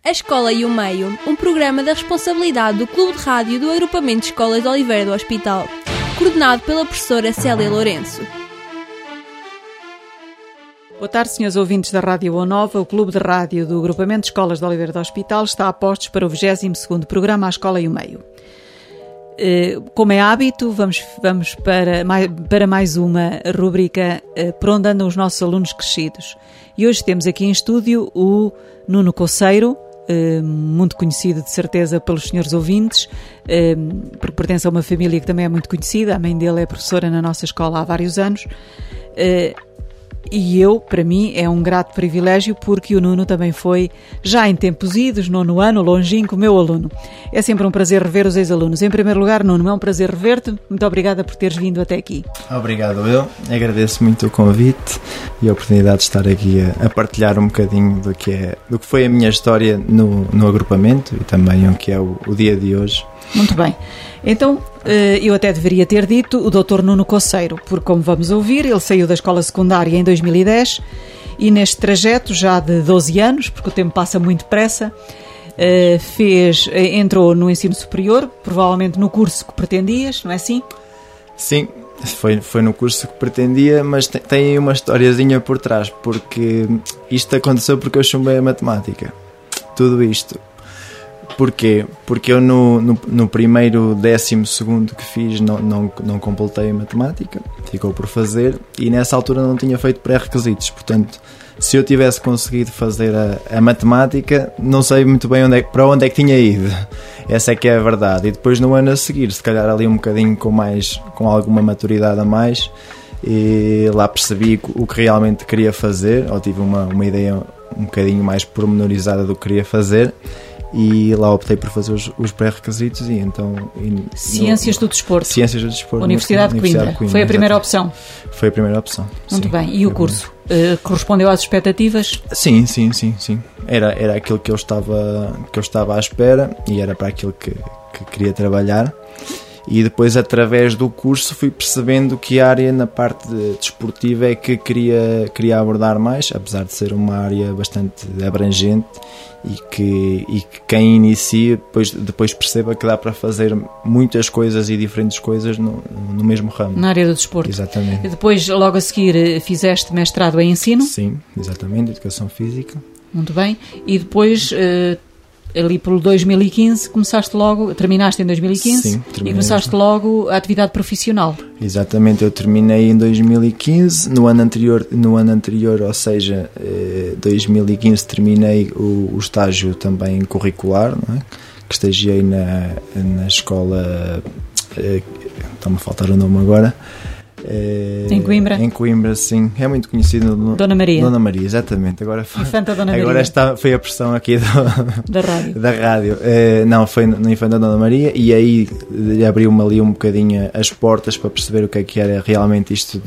A Escola e o Meio, um programa da responsabilidade do Clube de Rádio do Agrupamento de Escolas de Oliveira do Hospital, coordenado pela professora Célia Lourenço. Boa tarde, senhores ouvintes da Rádio Boa Nova. O Clube de Rádio do Agrupamento de Escolas de Oliveira do Hospital está a postos para o 22º programa A Escola e o Meio. Como é hábito, vamos para mais uma rubrica por onde andam os nossos alunos crescidos. E hoje temos aqui em estúdio o Nuno Coceiro, muito conhecido de certeza pelos senhores ouvintes, porque pertence a uma família que também é muito conhecida. A mãe dele é professora na nossa escola há vários anos. E para mim, é um grato privilégio porque o Nuno também foi, já em tempos idos, 9º ano, longínquo, meu aluno. É sempre um prazer rever os ex-alunos. Em primeiro lugar, Nuno, é um prazer rever-te. Muito obrigada por teres vindo até aqui. Obrigado, eu. Agradeço muito o convite e a oportunidade de estar aqui a partilhar um bocadinho do que foi a minha história no agrupamento e também o que é o dia de hoje. Muito bem. Então, eu até deveria ter dito o Dr. Nuno Coceiro, porque, como vamos ouvir, ele saiu da escola secundária em 2010 e neste trajeto já de 12 anos, porque o tempo passa muito depressa, entrou no ensino superior, provavelmente no curso que pretendias, não é assim? Sim, foi no curso que pretendia, mas tem aí uma historiazinha por trás, porque isto aconteceu porque eu chumbei a matemática. Tudo isto. Porquê? Porque eu no primeiro 12º que fiz não completei a matemática, ficou por fazer, e nessa altura não tinha feito pré-requisitos, portanto, se eu tivesse conseguido fazer a matemática, não sei muito bem para onde é que tinha ido. Essa é que é a verdade. E depois no ano a seguir, se calhar ali um bocadinho com alguma maturidade a mais, e lá percebi o que realmente queria fazer, ou tive uma ideia um bocadinho mais pormenorizada do que queria fazer. E lá optei por fazer os pré-requisitos e então... Ciências do Desporto. Ciências do Desporto. Universidade de Coimbra. Foi a primeira opção? Foi a primeira opção. Muito bem. E o curso? Correspondeu às expectativas? Sim. Era aquilo que eu estava à espera e era para aquilo que queria trabalhar. E depois, através do curso, fui percebendo que a área na parte desportiva é que queria abordar mais, apesar de ser uma área bastante abrangente e que quem inicia depois perceba que dá para fazer muitas coisas e diferentes coisas no mesmo ramo. Na área do desporto. Exatamente. E depois, logo a seguir, fizeste mestrado em ensino? Sim, exatamente, Educação Física. Muito bem. E depois... ali pelo 2015 terminaste em 2015. Sim, e começaste logo a atividade profissional. Exatamente, eu terminei em 2015, no ano anterior, ou seja, 2015 terminei o estágio também curricular, não é? Que estagiei na escola, está-me a faltar o nome agora. Em Coimbra? Em Coimbra, sim. É muito conhecido. Dona Maria. Dona Maria, exatamente. Infanta Dona Maria. Agora foi a pressão aqui da rádio. Da rádio. Não, foi no Infanta Dona Maria e aí abriu-me ali um bocadinho as portas para perceber o que era realmente isto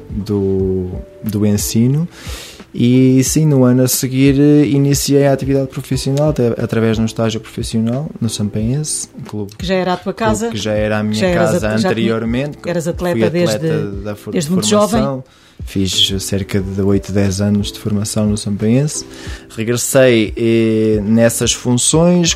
do ensino. E sim, no ano a seguir iniciei a atividade profissional através de um estágio profissional no Sampenhense, clube que já era a tua casa, que já era a minha casa anteriormente. Eras atleta desde muito jovem. Fiz cerca de 8, 10 anos de formação no Sampenhense. Regressei nessas funções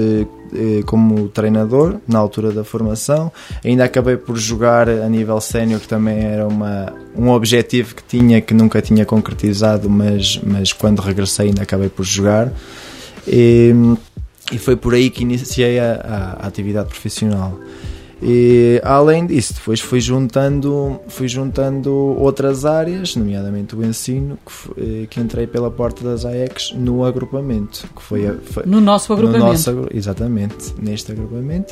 como treinador na altura da formação. Ainda acabei por jogar a nível sénior, que também era um objetivo que tinha, que nunca tinha concretizado, mas quando regressei ainda acabei por jogar. E foi por aí que iniciei a atividade profissional. E além disso, depois fui juntando outras áreas, nomeadamente o ensino, que entrei pela porta das AECs no agrupamento, que foi no nosso agrupamento. Exatamente, neste agrupamento.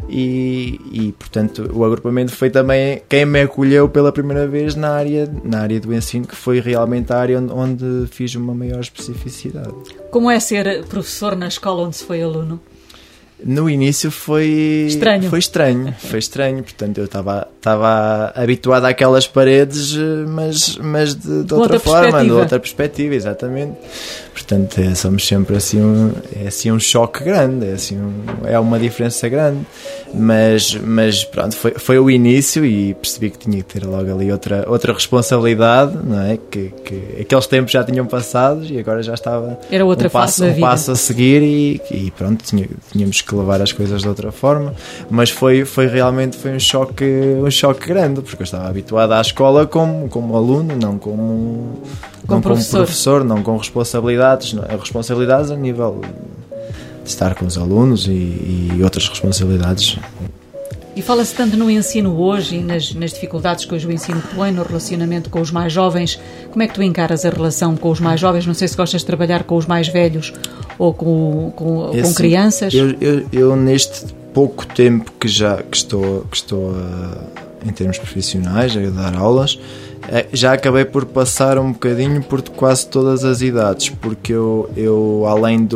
E portanto o agrupamento foi também quem me acolheu pela primeira vez na área do ensino, que foi realmente a área onde fiz uma maior especificidade. Como é ser professor na escola onde se foi aluno? No início foi estranho, portanto eu estava habituado àquelas paredes, mas de outra forma, de outra perspectiva, exatamente. Portanto, somos sempre assim um choque grande, é uma diferença grande, mas pronto, foi o início e percebi que tinha que ter logo ali outra responsabilidade, não é? Que aqueles tempos já tinham passado e agora já estava era outra fase da vida. Um passo a seguir e pronto, tínhamos que levar as coisas de outra forma, mas realmente um choque grande, porque eu estava habituado à escola como aluno, não como professor, não com responsabilidades a nível de estar com os alunos e outras responsabilidades. E fala-se tanto no ensino hoje e nas dificuldades que hoje o ensino põe no relacionamento com os mais jovens. Como é que tu encaras a relação com os mais jovens? Não sei se gostas de trabalhar com os mais velhos ou com crianças. Eu neste pouco tempo que estou em termos profissionais a dar aulas, já acabei por passar um bocadinho por quase todas as idades, porque eu além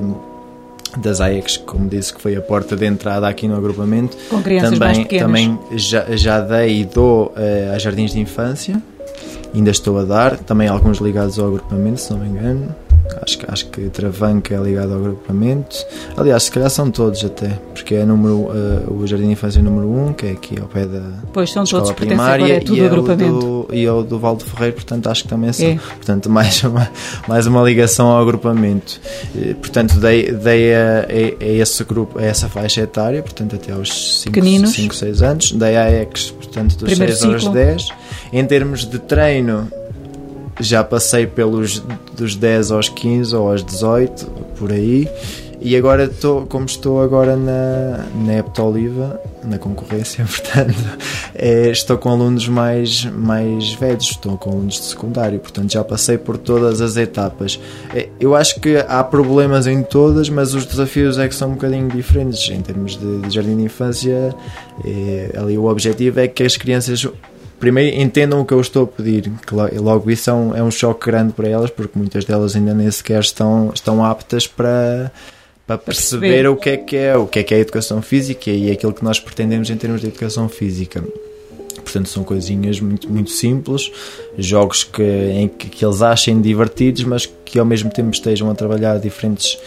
das AECs, como disse, que foi a porta de entrada aqui no agrupamento, com crianças mais pequenas, também já dei e dou a jardins de infância, ainda estou a dar, também alguns ligados ao agrupamento, se não me engano. Acho que Travanca é ligado ao agrupamento. Aliás, se calhar são todos até, porque é o Jardim de Infância número 1, que é aqui ao pé da escola primária, é tudo agrupamento. E é o do Val do Ferreiro, portanto acho que também são. Portanto, mais uma ligação ao agrupamento. Portanto, dei a esse grupo, a essa faixa etária, portanto até aos 5, 6 anos. Dei a EX, portanto dos primeiro 6 ciclo. aos 10. Em termos de treino, já passei dos 10 aos 15 ou aos 18, por aí, e agora estou agora na Epta Oliva, na concorrência, portanto, estou com alunos mais velhos, estou com alunos de secundário, portanto já passei por todas as etapas. Eu acho que há problemas em todas, mas os desafios é que são um bocadinho diferentes. Em termos de jardim de infância, ali o objetivo é que as crianças primeiro entendam o que eu estou a pedir, que logo isso é um choque grande para elas, porque muitas delas ainda nem sequer estão aptas para perceber o que é a educação física e aquilo que nós pretendemos em termos de educação física. Portanto, são coisinhas muito, muito simples, jogos que eles achem divertidos, mas que ao mesmo tempo estejam a trabalhar diferentes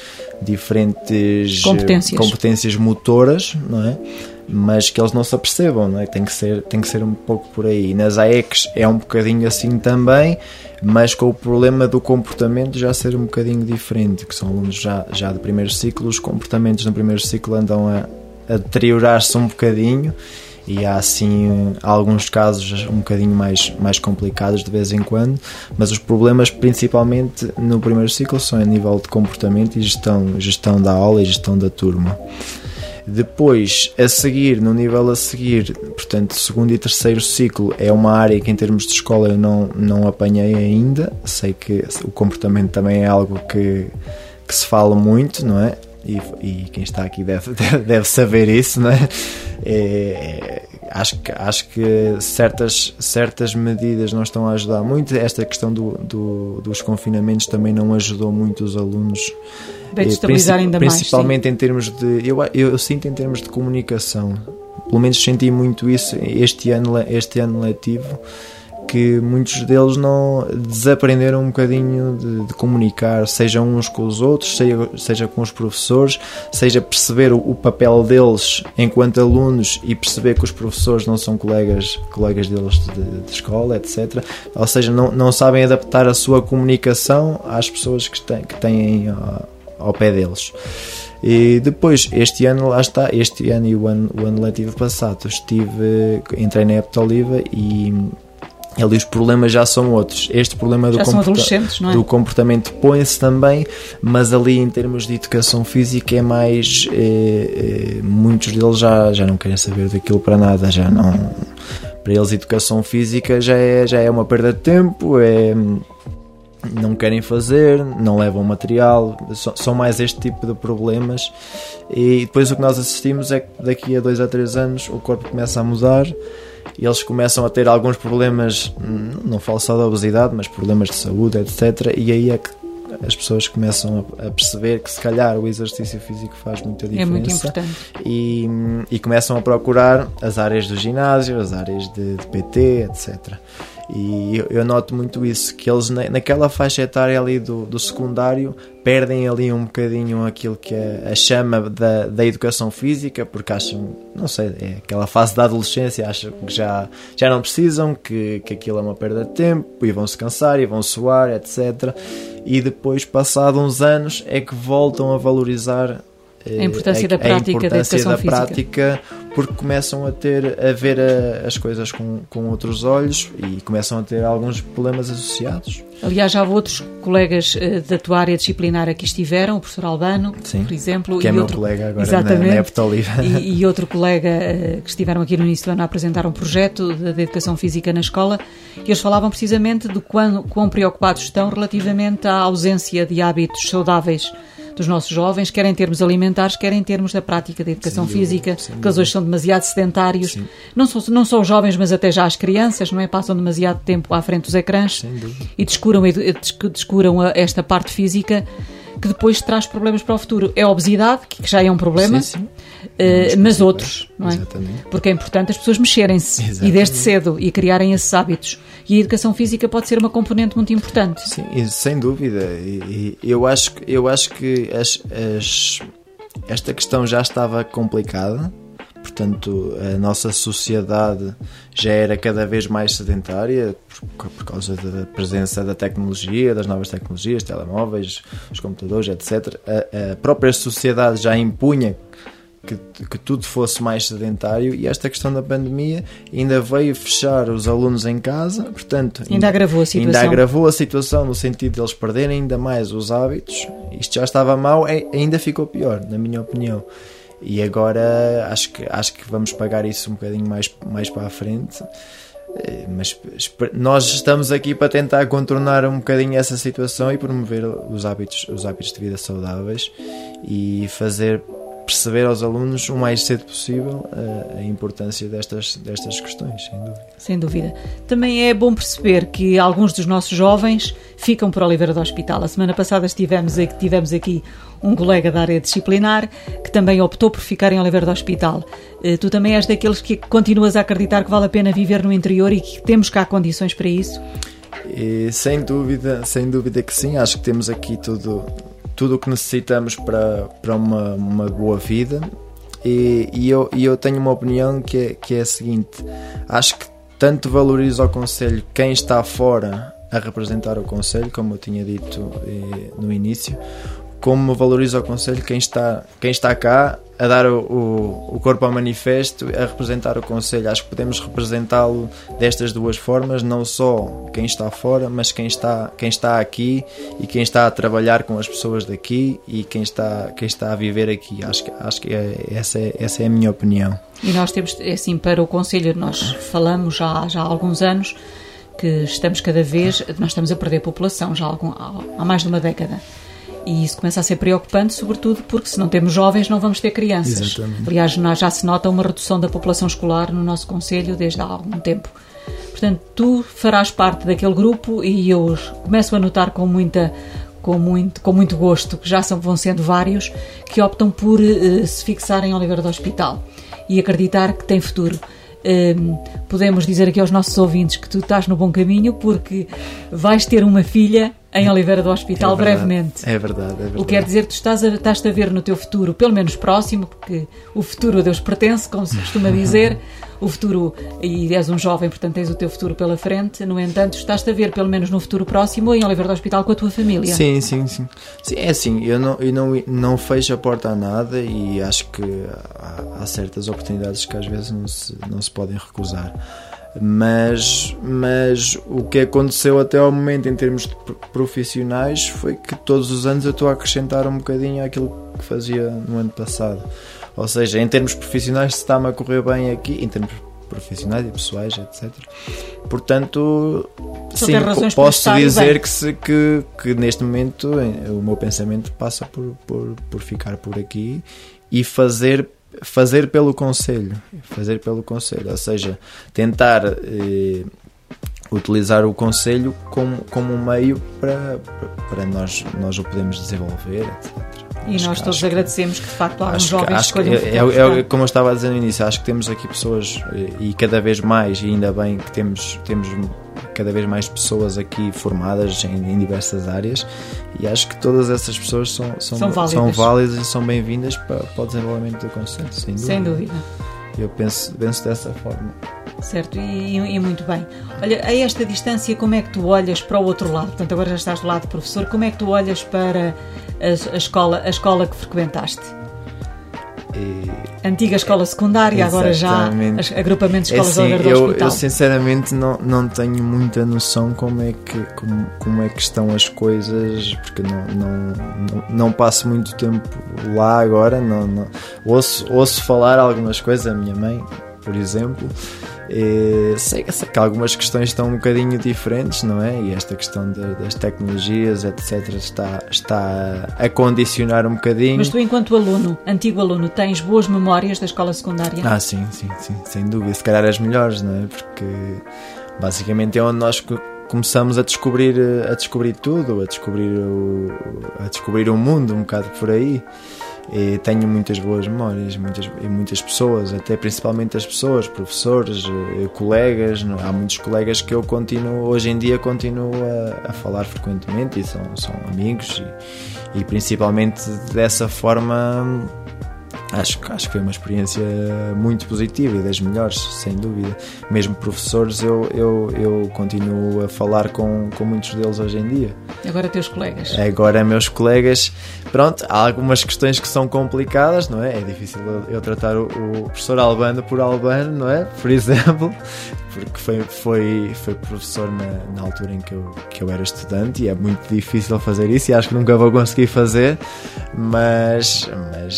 competências motoras, não é? Mas que eles não se apercebam, não é? Tem que ser um pouco por aí. Nas AECs é um bocadinho assim também, mas com o problema do comportamento já ser um bocadinho diferente, que são alunos já de primeiro ciclo, os comportamentos no primeiro ciclo andam a deteriorar-se um bocadinho e há assim alguns casos um bocadinho mais complicados de vez em quando, mas os problemas principalmente no primeiro ciclo são a nível de comportamento e gestão da aula e gestão da turma. Depois, no nível a seguir, portanto, segundo e terceiro ciclo, é uma área que em termos de escola eu não apanhei ainda. Sei que o comportamento também é algo que se fala muito, não é? E quem está aqui deve saber isso, não é? Acho que certas medidas não estão a ajudar muito. Esta questão dos confinamentos também não ajudou muito os alunos. Destabilizar ainda mais, principalmente em termos de eu sinto em termos de comunicação, pelo menos senti muito isso este ano letivo, que muitos deles não desaprenderam um bocadinho de comunicar, seja uns com os outros, seja com os professores, seja perceber o papel deles enquanto alunos e perceber que os professores não são colegas deles de escola, etc. Ou seja, não sabem adaptar a sua comunicação às pessoas que têm ao pé deles. E depois, este ano e o ano letivo passado, entrei na Epta Oliva e ali os problemas já são outros. Este problema do comportamento põe-se também, mas ali em termos de educação física é mais muitos deles já não querem saber daquilo para nada, já não, para eles educação física já é uma perda de tempo, não querem fazer, não levam material, são mais este tipo de problemas. E depois o que nós assistimos é que daqui a 2 a 3 anos o corpo começa a mudar e eles começam a ter alguns problemas, não falo só da obesidade, mas problemas de saúde, etc. E aí é que as pessoas começam a perceber que se calhar o exercício físico faz muita diferença. É muito importante. E começam a procurar as áreas do ginásio, as áreas de PT, etc. E eu noto muito isso, que eles naquela faixa etária ali do secundário perdem ali um bocadinho aquilo que é a chama da educação física, porque acham, não sei, é aquela fase da adolescência, acham que já não precisam, que aquilo é uma perda de tempo, e vão se cansar, e vão suar, etc. E depois, passados uns anos, é que voltam a valorizar a importância da prática, da educação física, porque começam a ver as coisas com outros olhos e começam a ter alguns problemas associados. Aliás, já houve outros colegas da tua área disciplinar aqui estiveram, o professor Albano, sim, por exemplo. Que é meu colega agora exatamente, na Época Oliva. E outro colega que estiveram aqui no início do ano a apresentar um projeto de educação física na escola, e eles falavam precisamente de quão preocupados estão relativamente à ausência de hábitos saudáveis dos nossos jovens, quer em termos alimentares, quer em termos da prática da educação física, que eles hoje são demasiado sedentários. Não só os jovens, mas até já as crianças, não é? Passam demasiado tempo à frente dos ecrãs e descuram esta parte física, que depois traz problemas para o futuro. É a obesidade, que já é um problema, mas outros, não é? Exatamente. Porque é importante as pessoas mexerem-se, e desde cedo, e criarem esses hábitos. E a educação física pode ser uma componente muito importante. Sim, sem dúvida. E eu acho que esta questão já estava complicada. Portanto, a nossa sociedade já era cada vez mais sedentária por causa da presença da tecnologia, das novas tecnologias, telemóveis, os computadores, etc. A própria sociedade já impunha que tudo fosse mais sedentário, e esta questão da pandemia ainda veio fechar os alunos em casa, portanto ainda agravou a situação no sentido de eles perderem ainda mais os hábitos. Isto já estava mau, ainda ficou pior, na minha opinião. E agora acho que vamos pagar isso um bocadinho mais para a frente, mas nós estamos aqui para tentar contornar um bocadinho essa situação e promover os hábitos de vida saudáveis e fazer perceber aos alunos o mais cedo possível a importância destas questões, sem dúvida. Sem dúvida. Também é bom perceber que alguns dos nossos jovens ficam por Oliveira do Hospital. A semana passada tivemos aqui um colega da área disciplinar que também optou por ficar em Oliveira do Hospital. Tu também és daqueles que continuas a acreditar que vale a pena viver no interior e que temos cá condições para isso? E, sem dúvida que sim. Acho que temos aqui tudo o que necessitamos para uma boa vida, e eu tenho uma opinião que é a seguinte: acho que tanto valoriza ao Conselho quem está fora a representar o Conselho, como eu tinha dito no início, como valoriza o Conselho quem está cá a dar o corpo ao manifesto, a representar o Conselho. Acho que podemos representá-lo destas duas formas, não só quem está fora, mas quem está aqui e quem está a trabalhar com as pessoas daqui e quem está a viver aqui. Acho que essa é a minha opinião. E nós temos, assim, para o Conselho, nós falamos já há alguns anos que nós estamos a perder população já há mais de uma década. E isso começa a ser preocupante, sobretudo porque se não temos jovens não vamos ter crianças. Exatamente. Aliás, já se nota uma redução da população escolar no nosso concelho desde há algum tempo. Portanto, tu farás parte daquele grupo, e eu começo a notar com muito gosto que já vão sendo vários que optam por se fixarem em Oliveira do Hospital e acreditar que tem futuro. Podemos dizer aqui aos nossos ouvintes que tu estás no bom caminho, porque vais ter uma filha em Oliveira do Hospital brevemente. É verdade. O que quer dizer que tu estás-te a ver no teu futuro, pelo menos próximo, porque o futuro a Deus pertence, como se costuma dizer. O futuro, e és um jovem, portanto tens o teu futuro pela frente. No entanto, estás-te a ver pelo menos no futuro próximo em Oliveira do Hospital com a tua família. Sim, é assim, eu não fecho a porta a nada, e acho que há certas oportunidades que às vezes não se podem recusar. Mas o que aconteceu até ao momento em termos profissionais foi que todos os anos eu estou a acrescentar um bocadinho àquilo que fazia no ano passado. Ou seja, em termos profissionais está-me a correr bem aqui, em termos profissionais e pessoais, etc. Portanto, sim, posso dizer que neste momento o meu pensamento passa por ficar por aqui e fazer pelo Conselho, ou seja, tentar utilizar o conselho como um meio para nós o podemos desenvolver, etc. E nós todos agradecemos que de facto alguns jovens escolham como eu estava a dizer no início, acho que temos aqui pessoas e cada vez mais, e ainda bem que temos cada vez mais pessoas aqui formadas em diversas áreas, e acho que todas essas pessoas são válidas e são bem-vindas para o desenvolvimento do conceito, sem dúvida. Eu penso dessa forma. Certo, e muito bem. Olha, a esta distância, como é que tu olhas para o outro lado? Portanto, agora já estás do lado do professor, como é que tu olhas para a escola que frequentaste? Antiga escola secundária, agora já agrupamento de escolas ao redor do hospital. Eu sinceramente não tenho muita noção como é que estão as coisas, porque não passo muito tempo lá agora, ouço falar algumas coisas, a minha mãe, por exemplo. Sei que algumas questões estão um bocadinho diferentes, não é? E esta questão das tecnologias, etc., está a condicionar um bocadinho. Mas tu, enquanto antigo aluno, tens boas memórias da escola secundária? Sim, sem dúvida. Se calhar as melhores, não é? Porque basicamente é onde nós começamos a descobrir tudo, a descobrir o mundo, um bocado por aí. E tenho muitas boas memórias, muitas pessoas, até principalmente as pessoas, professores, colegas. Há muitos colegas que eu hoje em dia continuo a falar frequentemente e são amigos, e principalmente dessa forma acho que foi uma experiência muito positiva e das melhores, sem dúvida. Mesmo professores, eu continuo a falar com muitos deles hoje em dia. Agora teus colegas? Agora meus colegas. Pronto, há algumas questões que são complicadas, não é? É difícil eu tratar o professor Albano por Albano, não é? Por exemplo, porque foi professor na altura em que eu era estudante, e é muito difícil fazer isso, e acho que nunca vou conseguir fazer, mas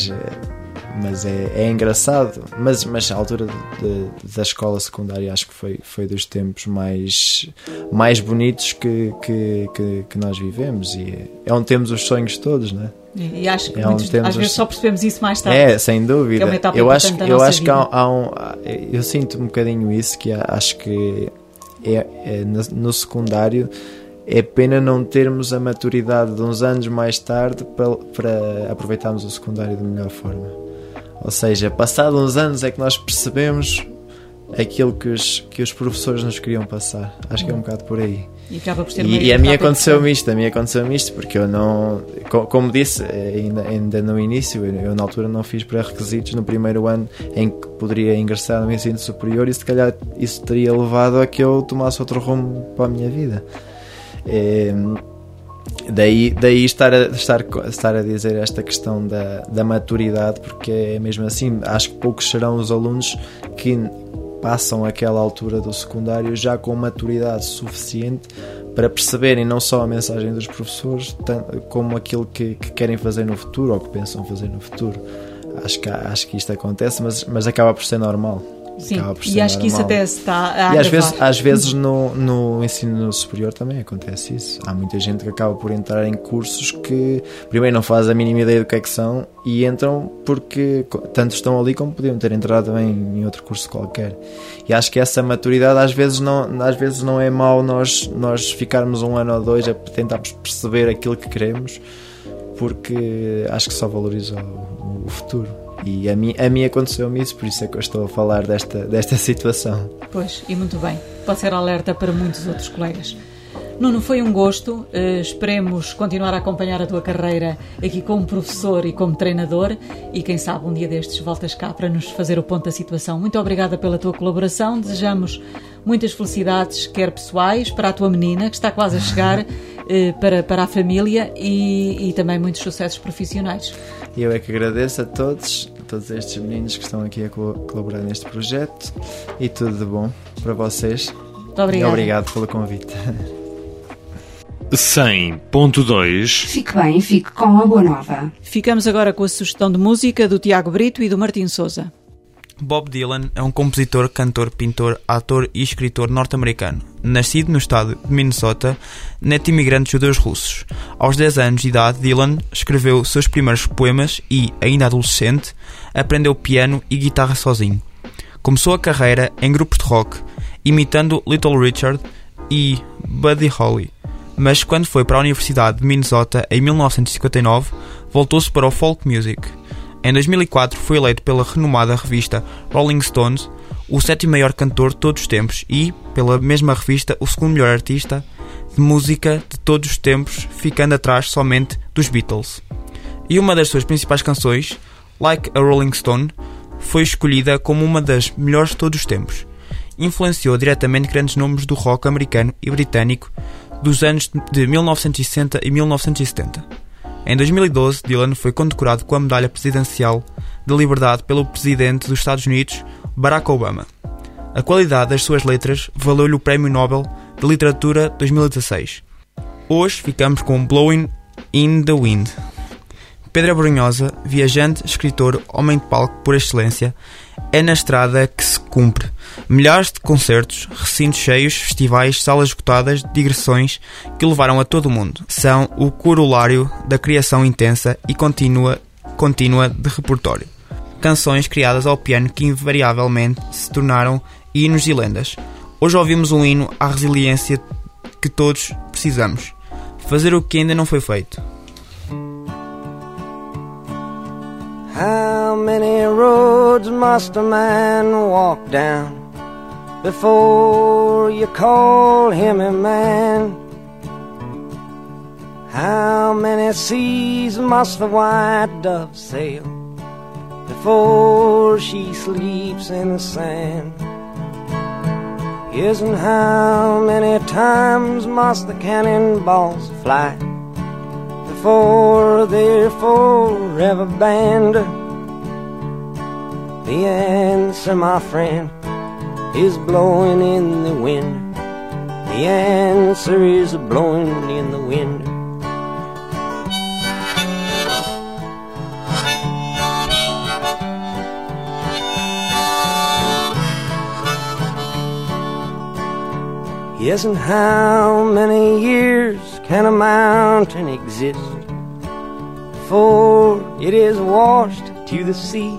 é engraçado. Mas a altura da escola secundária acho que foi dos tempos mais bonitos que nós vivemos, e é onde temos os sonhos todos, não é? E acho que às vezes só percebemos isso mais tarde. Sem dúvida. Eu acho que eu sinto um bocadinho isso, que acho que no secundário é pena não termos a maturidade de uns anos mais tarde para aproveitarmos o secundário da melhor forma. Ou seja, passado uns anos é que nós percebemos aquilo que os professores nos queriam passar. Acho que é um bocado por aí. E acaba por ser a mim aconteceu-me isto, porque eu não, como disse ainda no início, eu na altura não fiz pré-requisitos no primeiro ano em que poderia ingressar no ensino superior, e se calhar isso teria levado a que eu tomasse outro rumo para a minha vida. Daí estar a dizer esta questão da maturidade, porque é mesmo assim. Acho que poucos serão os alunos que passam aquela altura do secundário já com maturidade suficiente para perceberem não só a mensagem dos professores, como aquilo que querem fazer no futuro, ou que pensam fazer no futuro. Acho que isto acontece, mas acaba por ser normal. Sim, e acho que isso até se está a agravar. Às vezes no ensino superior também acontece isso. Há muita gente que acaba por entrar em cursos que primeiro não faz a mínima ideia do que é que são, e entram porque tanto estão ali como podiam ter entrado também em outro curso qualquer. E acho que essa maturidade às vezes não é mau nós ficarmos um ano ou dois a tentar perceber aquilo que queremos, porque acho que só valoriza o futuro. E a mim aconteceu-me isso, por isso é que eu estou a falar desta situação. Pois, e muito bem. Pode ser alerta para muitos outros colegas. Nuno, foi um gosto. Esperemos continuar a acompanhar a tua carreira aqui como professor e como treinador, e quem sabe um dia destes voltas cá para nos fazer o ponto da situação. Muito obrigada pela tua colaboração. Desejamos muitas felicidades, quer pessoais, para a tua menina, que está quase a chegar, para a família, e também muitos sucessos profissionais. E eu é que agradeço a todos estes meninos que estão aqui a colaborar neste projeto, e tudo de bom para vocês. Muito obrigada. E obrigado pelo convite. 100.2. Fique bem, fique com a boa nova. Ficamos agora com a sugestão de música do Tiago Brito e do Martim Souza. Bob Dylan é um compositor, cantor, pintor, ator e escritor norte-americano. Nascido no estado de Minnesota, neto de imigrantes judeus russos. Aos 10 anos de idade, Dylan escreveu seus primeiros poemas e, ainda adolescente, aprendeu piano e guitarra sozinho. Começou a carreira em grupos de rock, imitando Little Richard, e Buddy Holly, mas quando foi para a Universidade de Minnesota em 1959, voltou-se para o folk music. Em 2004 foi eleito pela renomada revista Rolling Stones o 7º maior cantor de todos os tempos e, pela mesma revista, o 2º melhor artista de música de todos os tempos, ficando atrás somente dos Beatles. E uma das suas principais canções, Like a Rolling Stone, foi escolhida como uma das melhores de todos os tempos. Influenciou diretamente grandes nomes do rock americano e britânico dos anos de 1960 e 1970. Em 2012, Dylan foi condecorado com a Medalha Presidencial da Liberdade pelo Presidente dos Estados Unidos, Barack Obama. A qualidade das suas letras valeu-lhe o Prémio Nobel de Literatura 2016. Hoje ficamos com Blowing in the Wind. Pedro Abrunhosa, viajante, escritor, homem de palco por excelência, é na estrada que se cumpre. Milhares de concertos, recintos cheios, festivais, salas esgotadas, digressões que levaram a todo o mundo. São o corolário da criação intensa e contínua de repertório. Canções criadas ao piano que invariavelmente se tornaram hinos e lendas. Hoje ouvimos um hino à resiliência que todos precisamos. Fazer o que ainda não foi feito. How many roads must a man walk down before you call him a man? How many seas must the white dove sail before she sleeps in the sand? Yes, and how many times must the cannonballs fly before they're forever banned? The answer, my friend, is blowing in the wind. The answer is blowing in the wind. Yes, and how many years can a mountain exist before it is washed to the sea?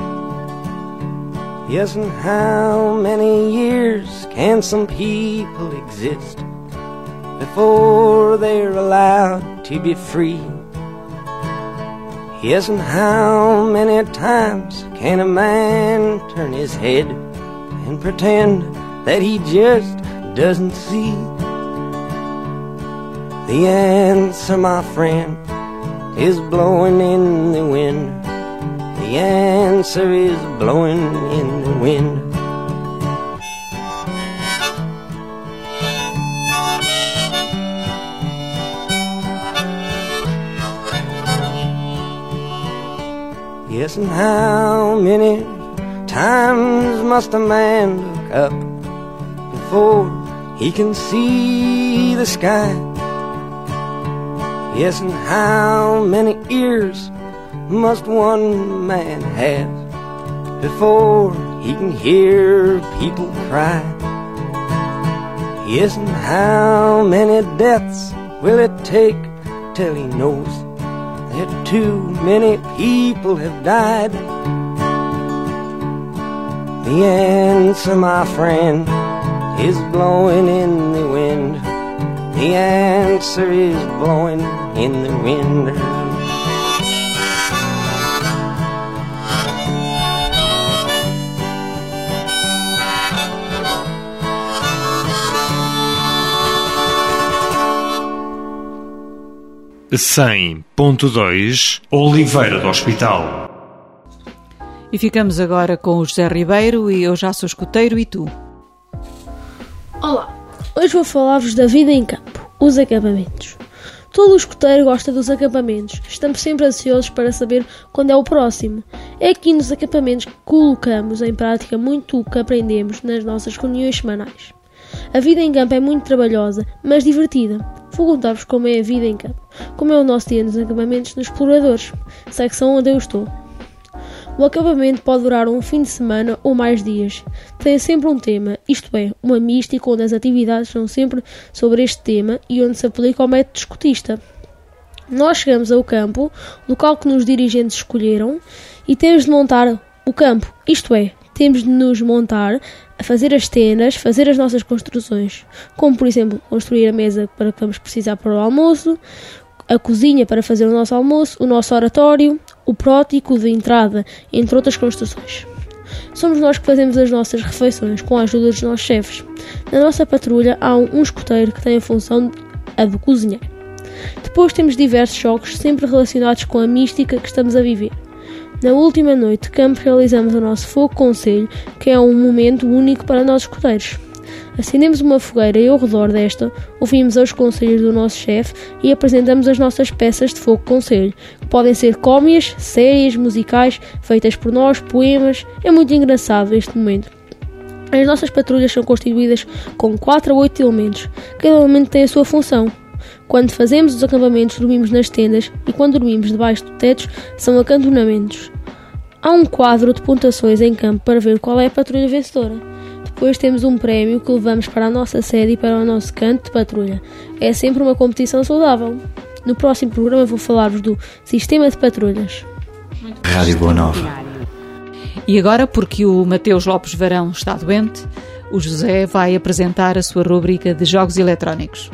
Yes, and how many years can some people exist before they're allowed to be free? Yes, and how many times can a man turn his head and pretend that he just doesn't see? The answer, my friend, is blowing in the wind. The answer is blowing in the wind. Yes, and how many times must a man look up before he can see the sky? Yes, and how many ears must one man have before he can hear people cry? Yes, and how many deaths will it take till he knows that too many people have died? The answer, my friend, is blowing in the wind. The answer is blowing in the wind. Oliveira do Hospital. E ficamos agora com o José Ribeiro e eu já sou escoteiro e tu? Olá, hoje vou falar-vos da vida em campo, os acampamentos. Todo o escoteiro gosta dos acampamentos, estamos sempre ansiosos para saber quando é o próximo. É aqui nos acampamentos que colocamos em prática muito o que aprendemos nas nossas reuniões semanais. A vida em campo é muito trabalhosa, mas divertida. Vou contar-vos como é a vida em campo, como é o nosso dia nos acampamentos nos Exploradores, secção onde eu estou. O acampamento pode durar um fim de semana ou mais dias. Tem sempre um tema, isto é, uma mística onde as atividades são sempre sobre este tema e onde se aplica o método escotista. Nós chegamos ao campo, local que nos dirigentes escolheram, e temos de montar o campo, isto é, temos de nos montar, a fazer as tendas, fazer as nossas construções, como por exemplo construir a mesa para que vamos precisar para o almoço, a cozinha para fazer o nosso almoço, o nosso oratório, o prótico de entrada, entre outras construções. Somos nós que fazemos as nossas refeições com a ajuda dos nossos chefes. Na nossa patrulha há um escoteiro que tem a função de cozinheiro. Depois temos diversos jogos sempre relacionados com a mística que estamos a viver. Na última noite de campo realizamos o nosso fogo conselho, que é um momento único para nós escoteiros. Acendemos uma fogueira e ao redor desta ouvimos os conselhos do nosso chefe e apresentamos as nossas peças de fogo conselho, que podem ser cómias, sérias, musicais, feitas por nós, poemas. É muito engraçado este momento. As nossas patrulhas são constituídas com 4 a 8 elementos. Cada elemento tem a sua função. Quando fazemos os acampamentos, dormimos nas tendas e quando dormimos debaixo de tetos, são acantonamentos. Há um quadro de pontuações em campo para ver qual é a patrulha vencedora. Depois temos um prémio que levamos para a nossa sede e para o nosso canto de patrulha. É sempre uma competição saudável. No próximo programa vou falar-vos do sistema de patrulhas. Rádio Boa Nova. E agora, porque o Mateus Lopes Varão está doente, o José vai apresentar a sua rúbrica de jogos eletrónicos.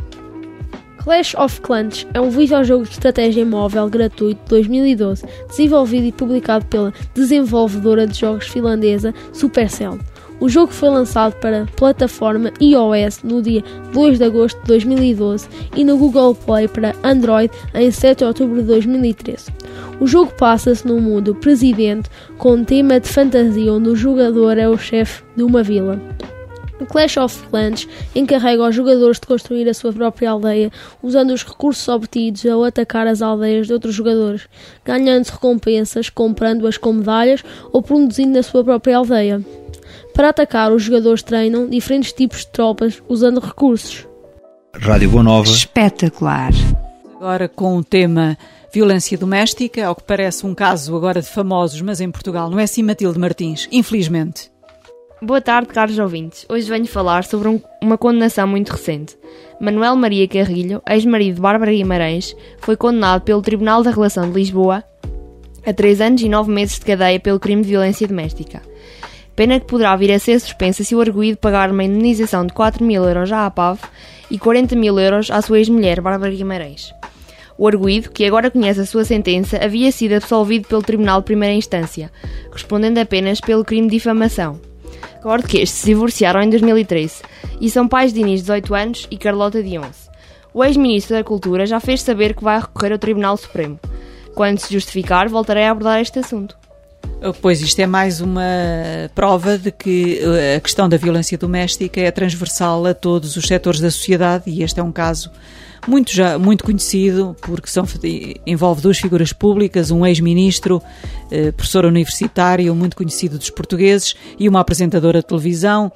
Clash of Clans é um videojogo de estratégia móvel gratuito de 2012, desenvolvido e publicado pela desenvolvedora de jogos finlandesa Supercell. O jogo foi lançado para a plataforma iOS no dia 2 de agosto de 2012 e no Google Play para Android em 7 de outubro de 2013. O jogo passa-se num mundo presidente com um tema de fantasia onde o jogador é o chefe de uma vila. O Clash of Clans encarrega aos jogadores de construir a sua própria aldeia, usando os recursos obtidos ao atacar as aldeias de outros jogadores, ganhando recompensas, comprando-as com medalhas ou produzindo na sua própria aldeia. Para atacar, os jogadores treinam diferentes tipos de tropas usando recursos. Rádio Boa Nova. Espetacular. Agora com o tema violência doméstica, ao que parece um caso agora de famosos, mas em Portugal, não é assim, Matilde Martins? Infelizmente. Boa tarde, caros ouvintes. Hoje venho falar sobre uma condenação muito recente. Manuel Maria Carrilho, ex-marido de Bárbara Guimarães, foi condenado pelo Tribunal da Relação de Lisboa a 3 anos e 9 meses de cadeia pelo crime de violência doméstica. Pena que poderá vir a ser suspensa se o arguido pagar uma indenização de 4.000 euros à APAV e 40.000 euros à sua ex-mulher, Bárbara Guimarães. O arguido, que agora conhece a sua sentença, havia sido absolvido pelo Tribunal de Primeira Instância, respondendo apenas pelo crime de difamação. Recordo que estes se divorciaram em 2013 e são pais de Inês, 18 anos, e Carlota, de 11. O ex-ministro da Cultura já fez saber que vai recorrer ao Tribunal Supremo. Quando se justificar, voltarei a abordar este assunto. Pois isto é mais uma prova de que a questão da violência doméstica é transversal a todos os setores da sociedade e este é um caso muito conhecido porque envolve 2 figuras públicas, um ex-ministro, professor universitário muito conhecido dos portugueses e uma apresentadora de televisão,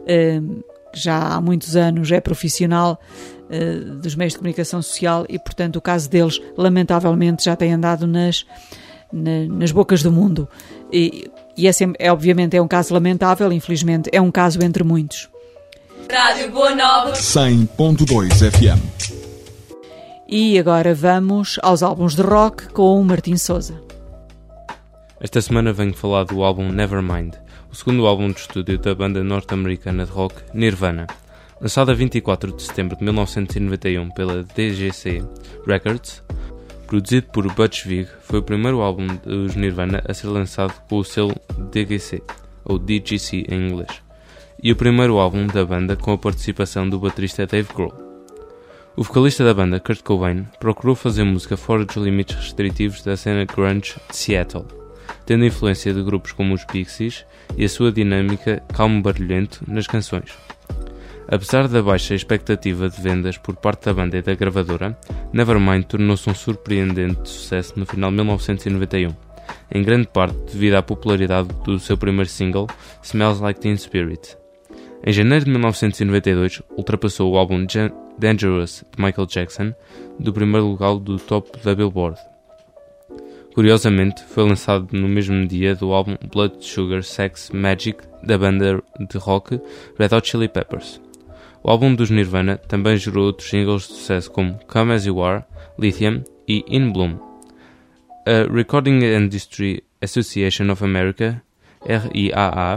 que já há muitos anos é profissional dos meios de comunicação social e, portanto, o caso deles, lamentavelmente, já tem andado nas bocas do mundo. E obviamente é um caso lamentável, infelizmente, é um caso entre muitos. Rádio Boa Nova 100.2 FM. E agora vamos aos álbuns de rock com o Martim Souza. Esta semana venho falar do álbum Nevermind, o segundo álbum de estúdio da banda norte-americana de rock Nirvana. Lançado a 24 de setembro de 1991 pela DGC Records, produzido por Butch Vig, foi o primeiro álbum dos Nirvana a ser lançado com o selo DGC, ou DGC em inglês, e o primeiro álbum da banda com a participação do baterista Dave Grohl. O vocalista da banda, Kurt Cobain, procurou fazer música fora dos limites restritivos da cena grunge de Seattle, tendo influência de grupos como os Pixies e a sua dinâmica calmo-barulhento nas canções. Apesar da baixa expectativa de vendas por parte da banda e da gravadora, Nevermind tornou-se um surpreendente sucesso no final de 1991, em grande parte devido à popularidade do seu primeiro single, Smells Like Teen Spirit. Em janeiro de 1992, ultrapassou o álbum Dangerous de Michael Jackson do primeiro lugar do top da Billboard. Curiosamente, foi lançado no mesmo dia do álbum Blood Sugar Sex Magic da banda de rock Red Hot Chili Peppers. O álbum dos Nirvana também gerou outros singles de sucesso como Come As You Are, Lithium e In Bloom. A Recording Industry Association of America, RIAA,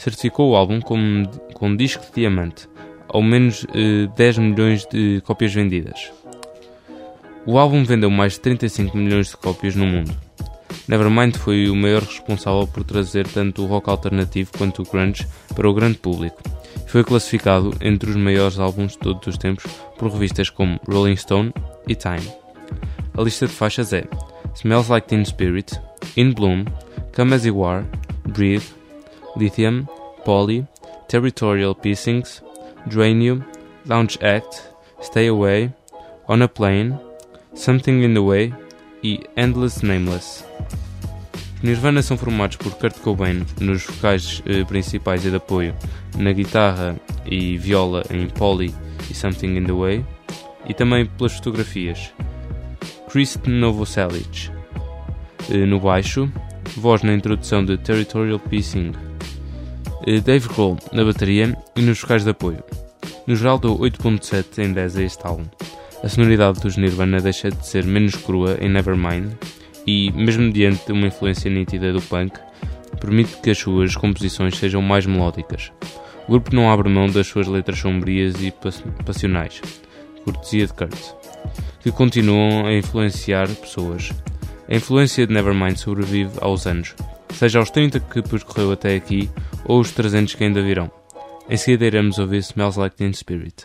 certificou o álbum com disco de diamante, ao menos 10 milhões de cópias vendidas. O álbum vendeu mais de 35 milhões de cópias no mundo. Nevermind foi o maior responsável por trazer tanto o rock alternativo quanto o grunge para o grande público. Foi classificado entre os maiores álbuns de todos os tempos por revistas como Rolling Stone e Time. A lista de faixas é Smells Like Teen Spirit, In Bloom, Come As You Are, Breathe, Lithium, Polly, Territorial Pissings, Drain You, Lounge Act, Stay Away, On a Plane, Something in the Way e Endless Nameless. Os Nirvana são formados por Kurt Cobain nos vocais principais e de apoio, na guitarra e viola em Polly e Something in the Way, e também pelas fotografias. Chris Novoselic no baixo, voz na introdução de Territorial Pissing, Dave Grohl na bateria e nos vocais de apoio. No geral dou 8.7 em 10 a este álbum. A sonoridade dos Nirvana deixa de ser menos crua em Nevermind e, mesmo mediante uma influência nítida do punk, permite que as suas composições sejam mais melódicas. O grupo não abre mão das suas letras sombrias e passionais, cortesia de Kurt, que continuam a influenciar pessoas. A influência de Nevermind sobrevive aos anos, seja aos 30 que percorreu até aqui ou os 300 que ainda virão. Em seguida iremos ouvir Smells Like Teen Spirit.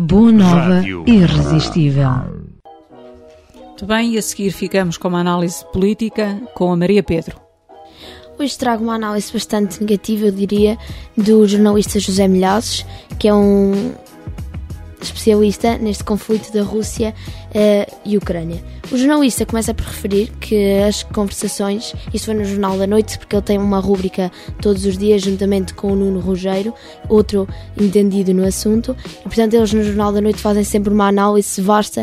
Boa Nova, irresistível. Muito bem, e a seguir ficamos com uma análise política com a Maria Pedro. Hoje trago uma análise bastante negativa, eu diria, do jornalista José Milhazes, que é um especialista neste conflito da Rússia e Ucrânia. O jornalista começa por referir que as conversações, isto foi no Jornal da Noite, porque ele tem uma rúbrica todos os dias, juntamente com o Nuno Rogério, outro entendido no assunto, e portanto eles no Jornal da Noite fazem sempre uma análise vasta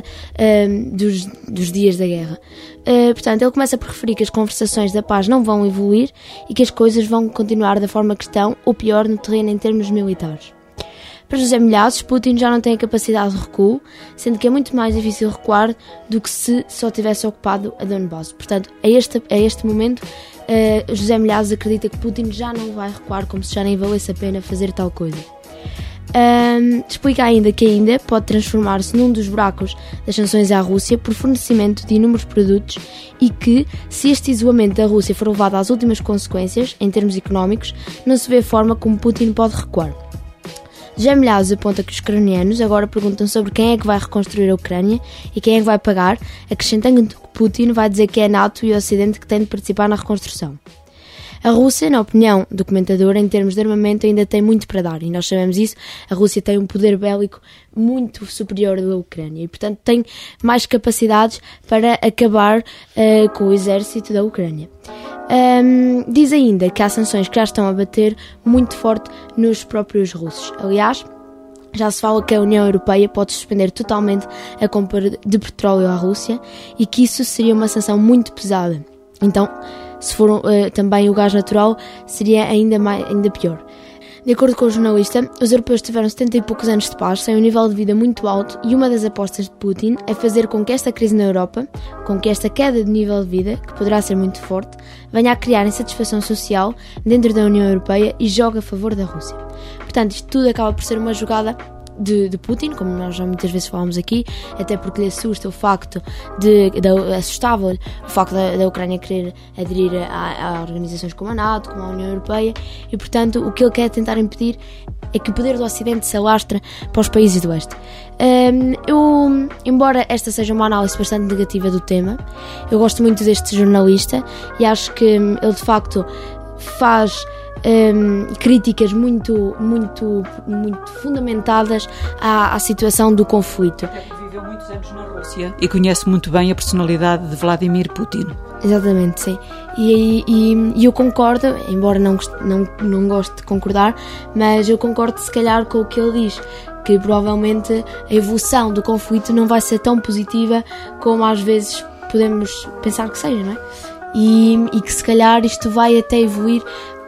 dos dias da guerra. Portanto, ele começa por referir que as conversações da paz não vão evoluir e que as coisas vão continuar da forma que estão, ou pior, no terreno em termos militares. Para José Milhazes, Putin já não tem a capacidade de recuo, sendo que é muito mais difícil recuar do que se só tivesse ocupado a Donbass. Portanto, a este momento, José Milhazes acredita que Putin já não vai recuar, como se já nem valesse a pena fazer tal coisa. Explica ainda que ainda pode transformar-se num dos buracos das sanções à Rússia por fornecimento de inúmeros produtos e que, se este isolamento da Rússia for levado às últimas consequências, em termos económicos, não se vê a forma como Putin pode recuar. José Milhazes aponta que os ucranianos agora perguntam sobre quem é que vai reconstruir a Ucrânia e quem é que vai pagar, acrescentando que Putin vai dizer que é a NATO e o Ocidente que têm de participar na reconstrução. A Rússia, na opinião do comentador, em termos de armamento ainda tem muito para dar, e nós sabemos isso. A Rússia tem um poder bélico muito superior à Ucrânia e, portanto, tem mais capacidades para acabar com o exército da Ucrânia. Diz ainda que há sanções que já estão a bater muito forte nos próprios russos. Aliás, já se fala que a União Europeia pode suspender totalmente a compra de petróleo à Rússia e que isso seria uma sanção muito pesada. Então, se for também o gás natural, seria ainda pior. De acordo com o jornalista, os europeus tiveram 70 e poucos anos de paz, têm um nível de vida muito alto e uma das apostas de Putin é fazer com que esta crise na Europa, com que esta queda de nível de vida, que poderá ser muito forte, venha a criar insatisfação social dentro da União Europeia e jogue a favor da Rússia. Portanto, isto tudo acaba por ser uma jogada de Putin, como nós já muitas vezes falamos aqui, até porque lhe assusta o facto assustava-lhe o facto da Ucrânia querer aderir a organizações como a NATO, como a União Europeia, e portanto o que ele quer tentar impedir é que o poder do Ocidente se alastre para os países do Oeste. Embora esta seja uma análise bastante negativa do tema, eu gosto muito deste jornalista e acho que ele de facto faz críticas muito fundamentadas à situação do conflito. Viveu muitos anos na Rússia e conhece muito bem a personalidade de Vladimir Putin. Exatamente, sim. E eu concordo, embora não goste de concordar, mas eu concordo se calhar com o que ele diz, que provavelmente a evolução do conflito não vai ser tão positiva como às vezes podemos pensar que seja, não é? E que se calhar isto vai até evoluir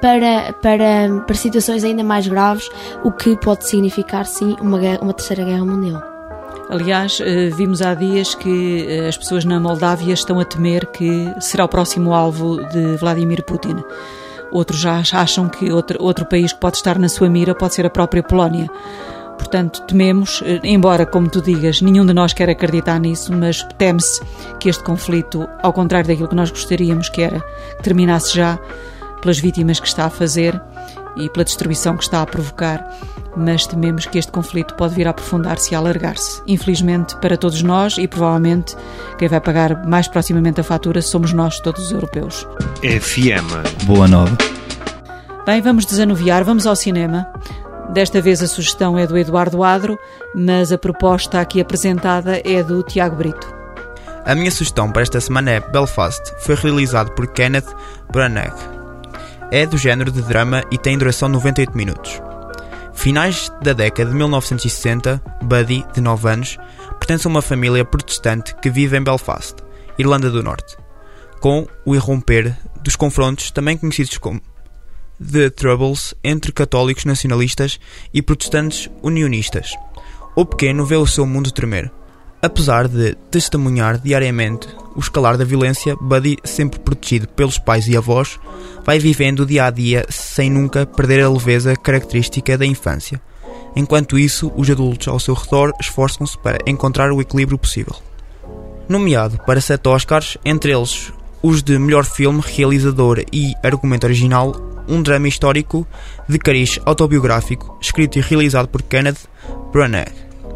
para situações ainda mais graves, o que pode significar, sim, uma terceira guerra mundial. Aliás, vimos há dias que as pessoas na Moldávia estão a temer que será o próximo alvo de Vladimir Putin. Outros já acham que outro país que pode estar na sua mira pode ser a própria Polónia. Portanto, tememos, embora, como tu digas, nenhum de nós quer acreditar nisso, mas teme-se que este conflito, ao contrário daquilo que nós gostaríamos que era, que terminasse já, pelas vítimas que está a fazer e pela destruição que está a provocar, mas tememos que este conflito pode vir a aprofundar-se e a alargar-se. Infelizmente para todos nós, e provavelmente quem vai pagar mais proximamente a fatura somos nós, todos os europeus. FM Boa Nova. Bem, vamos desanuviar, vamos ao cinema. Desta vez a sugestão é do Eduardo Adro, mas a proposta aqui apresentada é do Tiago Brito. A minha sugestão para esta semana é Belfast. Foi realizado por Kenneth Branagh. É do género de drama e tem duração de 98 minutos. Finais da década de 1960, Buddy, de 9 anos, pertence a uma família protestante que vive em Belfast, Irlanda do Norte, com o irromper dos confrontos, também conhecidos como The Troubles, entre católicos nacionalistas e protestantes unionistas. O pequeno vê o seu mundo tremer. Apesar de testemunhar diariamente o escalar da violência, Buddy, sempre protegido pelos pais e avós, vai vivendo o dia a dia sem nunca perder a leveza característica da infância. Enquanto isso, os adultos ao seu redor esforçam-se para encontrar o equilíbrio possível. Nomeado para 7 Oscars, entre eles os de melhor filme, realizador e argumento original, um drama histórico de cariz autobiográfico, escrito e realizado por Kenneth Branagh,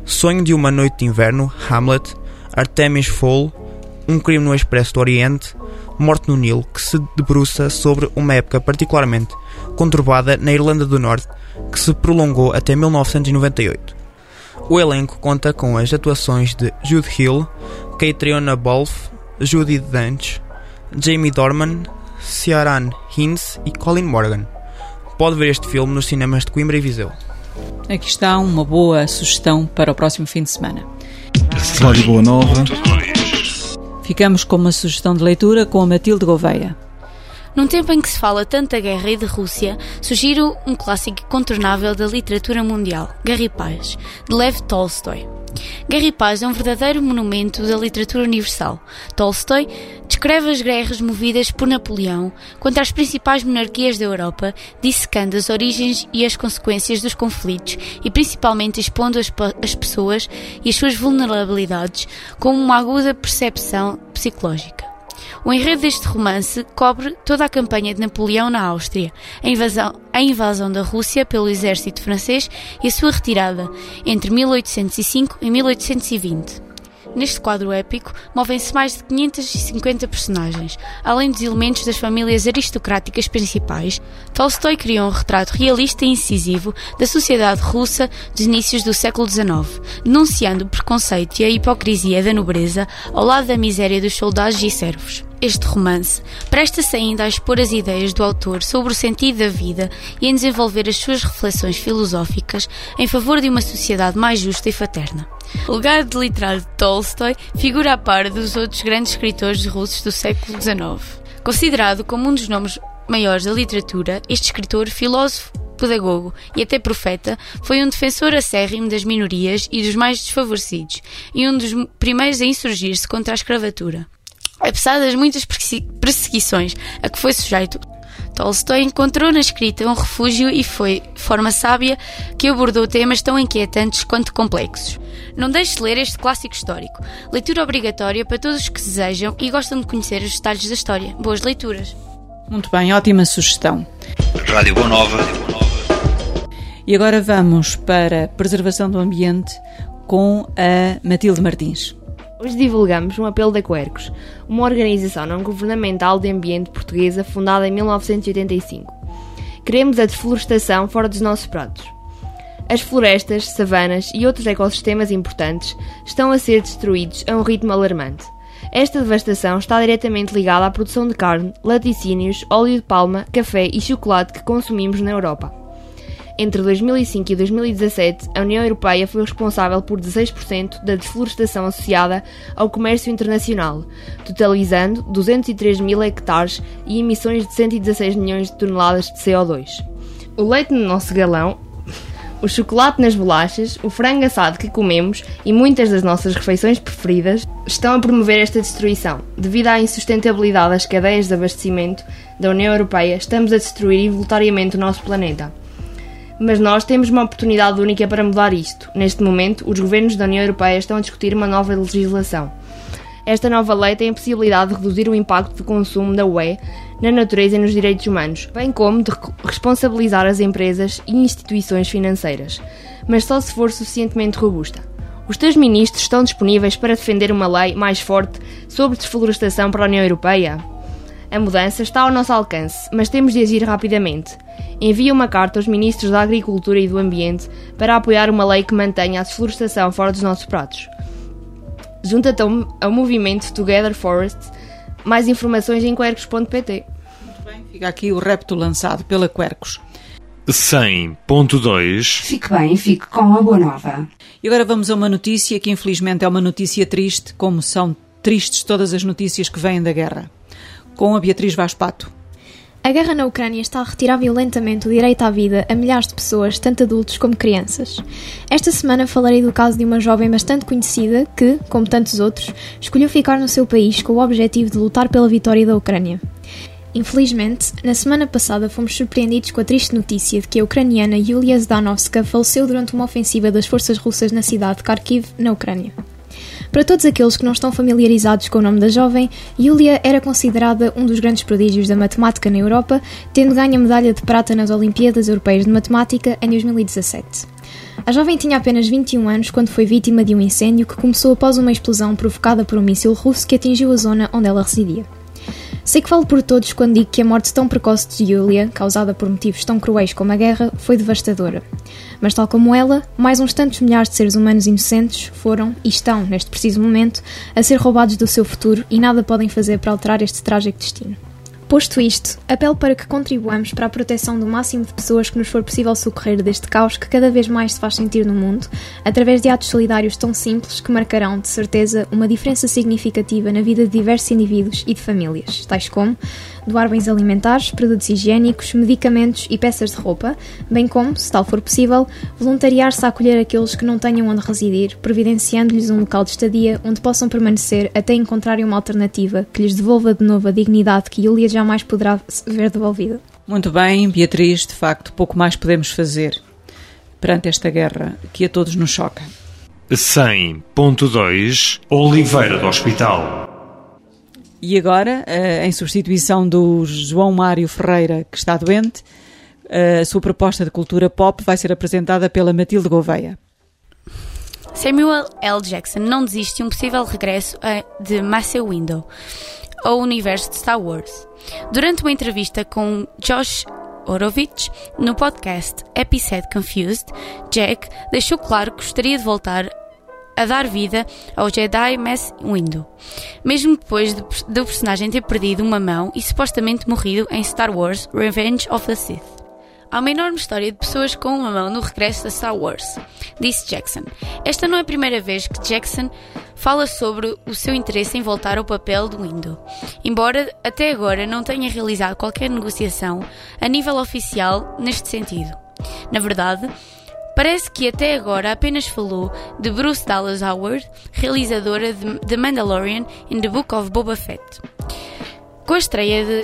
Sonho de uma Noite de Inverno, Hamlet, Artemis Fowl, Um Crime no Expresso do Oriente, Morte no Nilo, que se debruça sobre uma época particularmente conturbada na Irlanda do Norte, que se prolongou até 1998. O elenco conta com as atuações de Jude Hill, Catriona Balfe, Judi Dench, Jamie Dornan, Ciarán Hinds e Colin Morgan. Pode ver este filme nos cinemas de Coimbra e Viseu. Aqui está uma boa sugestão para o próximo fim de semana. Rádio Boa Nova. Ficamos com uma sugestão de leitura com a Matilde Gouveia. Num tempo em que se fala tanto da guerra e da Rússia, sugiro um clássico incontornável da literatura mundial, Guerra e Paz, de Lev Tolstói. Guerra e Paz é um verdadeiro monumento da literatura universal. Tolstói descreve as guerras movidas por Napoleão contra as principais monarquias da Europa, dissecando as origens e as consequências dos conflitos e principalmente expondo as pessoas e as suas vulnerabilidades com uma aguda percepção psicológica. O enredo deste romance cobre toda a campanha de Napoleão na Áustria, a invasão da Rússia pelo exército francês e a sua retirada entre 1805 e 1820. Neste quadro épico, movem-se mais de 550 personagens. Além dos elementos das famílias aristocráticas principais, Tolstói criou um retrato realista e incisivo da sociedade russa dos inícios do século XIX, denunciando o preconceito e a hipocrisia da nobreza ao lado da miséria dos soldados e servos. Este romance presta-se ainda a expor as ideias do autor sobre o sentido da vida e em desenvolver as suas reflexões filosóficas em favor de uma sociedade mais justa e fraterna. O legado literário de Tolstói figura a par dos outros grandes escritores russos do século XIX. Considerado como um dos nomes maiores da literatura, este escritor, filósofo, pedagogo e até profeta, foi um defensor acérrimo das minorias e dos mais desfavorecidos e um dos primeiros a insurgir-se contra a escravatura. Apesar das muitas perseguições a que foi sujeito, Tolstói encontrou na escrita um refúgio e foi de forma sábia que abordou temas tão inquietantes quanto complexos. Não deixe de ler este clássico histórico. Leitura obrigatória para todos os que desejam e gostam de conhecer os detalhes da história. Boas leituras. Muito bem, ótima sugestão. Rádio Boa Nova. E agora vamos para a preservação do ambiente com a Matilde Martins. Hoje divulgamos um apelo da Quercus, uma organização não-governamental de ambiente portuguesa fundada em 1985. Queremos a desflorestação fora dos nossos pratos. As florestas, savanas e outros ecossistemas importantes estão a ser destruídos a um ritmo alarmante. Esta devastação está diretamente ligada à produção de carne, laticínios, óleo de palma, café e chocolate que consumimos na Europa. Entre 2005 e 2017, a União Europeia foi responsável por 16% da desflorestação associada ao comércio internacional, totalizando 203 mil hectares e emissões de 116 milhões de toneladas de CO2. O leite no nosso galão, o chocolate nas bolachas, o frango assado que comemos e muitas das nossas refeições preferidas estão a promover esta destruição. Devido à insustentabilidade das cadeias de abastecimento da União Europeia, estamos a destruir involuntariamente o nosso planeta. Mas nós temos uma oportunidade única para mudar isto. Neste momento, os governos da União Europeia estão a discutir uma nova legislação. Esta nova lei tem a possibilidade de reduzir o impacto do consumo da UE na natureza e nos direitos humanos, bem como de responsabilizar as empresas e instituições financeiras, mas só se for suficientemente robusta. Os teus ministros estão disponíveis para defender uma lei mais forte sobre desflorestação para a União Europeia? A mudança está ao nosso alcance, mas temos de agir rapidamente. Envia uma carta aos ministros da Agricultura e do Ambiente para apoiar uma lei que mantenha a desflorestação fora dos nossos pratos. Junta-te ao movimento Together Forest. Mais informações em quercus.pt. Muito bem, fica aqui o repto lançado pela Quercus. 100.2. Fique bem, fique com a Boa Nova. E agora vamos a uma notícia que infelizmente é uma notícia triste, como são tristes todas as notícias que vêm da guerra. Com a Beatriz Vaz Pato. A guerra na Ucrânia está a retirar violentamente o direito à vida a milhares de pessoas, tanto adultos como crianças. Esta semana falarei do caso de uma jovem bastante conhecida que, como tantos outros, escolheu ficar no seu país com o objetivo de lutar pela vitória da Ucrânia. Infelizmente, na semana passada fomos surpreendidos com a triste notícia de que a ucraniana Yulia Zdanovska faleceu durante uma ofensiva das forças russas na cidade de Kharkiv, na Ucrânia. Para todos aqueles que não estão familiarizados com o nome da jovem, Yulia era considerada um dos grandes prodígios da matemática na Europa, tendo ganho a medalha de prata nas Olimpíadas Europeias de Matemática em 2017. A jovem tinha apenas 21 anos quando foi vítima de um incêndio que começou após uma explosão provocada por um míssil russo que atingiu a zona onde ela residia. Sei que falo por todos quando digo que a morte tão precoce de Yulia, causada por motivos tão cruéis como a guerra, foi devastadora. Mas tal como ela, mais uns tantos milhares de seres humanos inocentes foram, e estão, neste preciso momento, a ser roubados do seu futuro e nada podem fazer para alterar este trágico destino. Posto isto, apelo para que contribuamos para a proteção do máximo de pessoas que nos for possível socorrer deste caos que cada vez mais se faz sentir no mundo, através de atos solidários tão simples que marcarão, de certeza, uma diferença significativa na vida de diversos indivíduos e de famílias, tais como doar bens alimentares, produtos higiênicos, medicamentos e peças de roupa, bem como, se tal for possível, voluntariar-se a acolher aqueles que não tenham onde residir, providenciando-lhes um local de estadia onde possam permanecer até encontrarem uma alternativa que lhes devolva de novo a dignidade que Yulia jamais poderá ver devolvida. Muito bem, Beatriz, de facto, pouco mais podemos fazer perante esta guerra que a todos nos choca. 100.2 Oliveira do Hospital. E agora, em substituição do João Mário Ferreira, que está doente, a sua proposta de cultura pop vai ser apresentada pela Matilde Gouveia. Samuel L. Jackson não desiste de um possível regresso de Mace Windu ao universo de Star Wars. Durante uma entrevista com Josh Horowitz no podcast Episode Confused, Jack deixou claro que gostaria de voltar a dar vida ao Jedi Mace Windu, mesmo depois do personagem ter perdido uma mão e supostamente morrido em Star Wars Revenge of the Sith. Há uma enorme história de pessoas com uma mão no regresso a Star Wars, disse Jackson. Esta não é a primeira vez que Jackson fala sobre o seu interesse em voltar ao papel do Windu, embora até agora não tenha realizado qualquer negociação a nível oficial neste sentido. Na verdade, parece que até agora apenas falou de Bruce Dallas Howard, realizadora de The Mandalorian and the Book of Boba Fett. Com a estreia de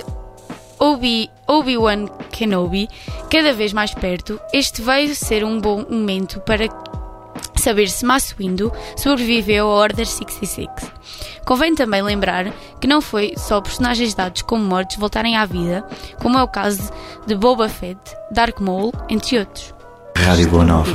Obi-Wan Kenobi cada vez mais perto, este veio ser um bom momento para saber se Mace Windu sobreviveu à Order 66. Convém também lembrar que não foi só personagens dados como mortos voltarem à vida, como é o caso de Boba Fett, Darth Maul, entre outros. Rádio Boa Nova.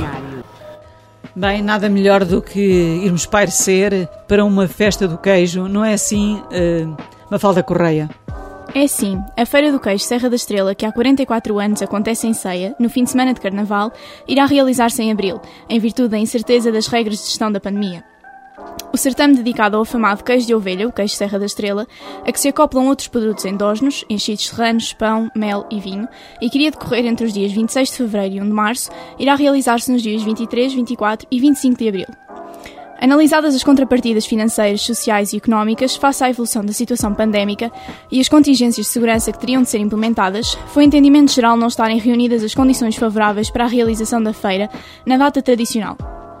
Bem, nada melhor do que irmos espairecer para uma festa do queijo, não é assim, Mafalda Correia? É sim, a Feira do Queijo Serra da Estrela, que há 44 anos acontece em Ceia, no fim de semana de Carnaval, irá realizar-se em abril, em virtude da incerteza das regras de gestão da pandemia. O certame dedicado ao afamado queijo de ovelha, o queijo Serra da Estrela, a que se acoplam outros produtos endógenos, enchidos serranos, pão, mel e vinho, e que iria decorrer entre os dias 26 de fevereiro e 1 de março, irá realizar-se nos dias 23, 24 e 25 de abril. Analisadas as contrapartidas financeiras, sociais e económicas face à evolução da situação pandémica e as contingências de segurança que teriam de ser implementadas, foi entendimento geral não estarem reunidas as condições favoráveis para a realização da feira na data tradicional.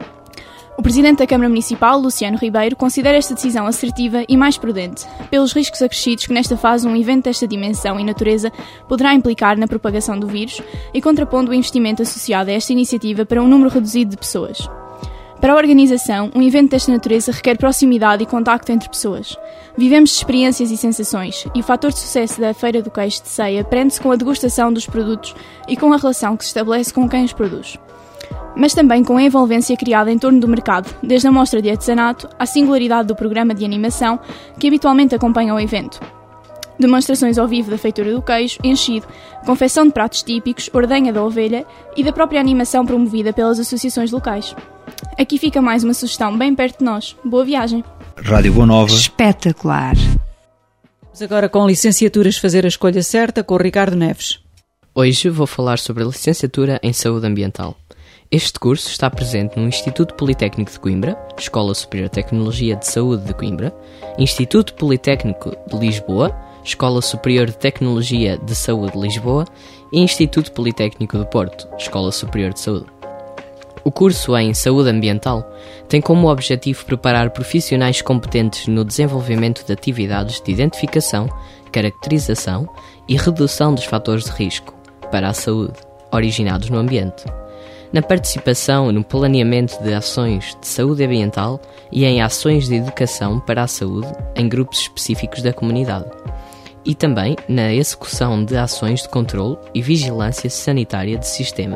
O Presidente da Câmara Municipal, Luciano Ribeiro, considera esta decisão assertiva e mais prudente, pelos riscos acrescidos que nesta fase um evento desta dimensão e natureza poderá implicar na propagação do vírus e contrapondo o investimento associado a esta iniciativa para um número reduzido de pessoas. Para a organização, um evento desta natureza requer proximidade e contacto entre pessoas. Vivemos de experiências e sensações, e o fator de sucesso da Feira do Queijo de Ceia prende-se com a degustação dos produtos e com a relação que se estabelece com quem os produz. Mas também com a envolvência criada em torno do mercado, desde a mostra de artesanato à singularidade do programa de animação que habitualmente acompanha o evento. Demonstrações ao vivo da feitura do queijo, enchido, confecção de pratos típicos, ordenha da ovelha e da própria animação promovida pelas associações locais. Aqui fica mais uma sugestão bem perto de nós. Boa viagem! Rádio Boa Nova. Espetacular! Vamos agora com licenciaturas fazer a escolha certa com o Ricardo Neves. Hoje vou falar sobre a licenciatura em Saúde Ambiental. Este curso está presente no Instituto Politécnico de Coimbra, Escola Superior de Tecnologia de Saúde de Coimbra, Instituto Politécnico de Lisboa, Escola Superior de Tecnologia de Saúde de Lisboa e Instituto Politécnico do Porto, Escola Superior de Saúde. O curso em Saúde Ambiental tem como objetivo preparar profissionais competentes no desenvolvimento de atividades de identificação, caracterização e redução dos fatores de risco para a saúde originados no ambiente, na participação no planeamento de ações de saúde ambiental e em ações de educação para a saúde em grupos específicos da comunidade, e também na execução de ações de controle e vigilância sanitária de sistemas,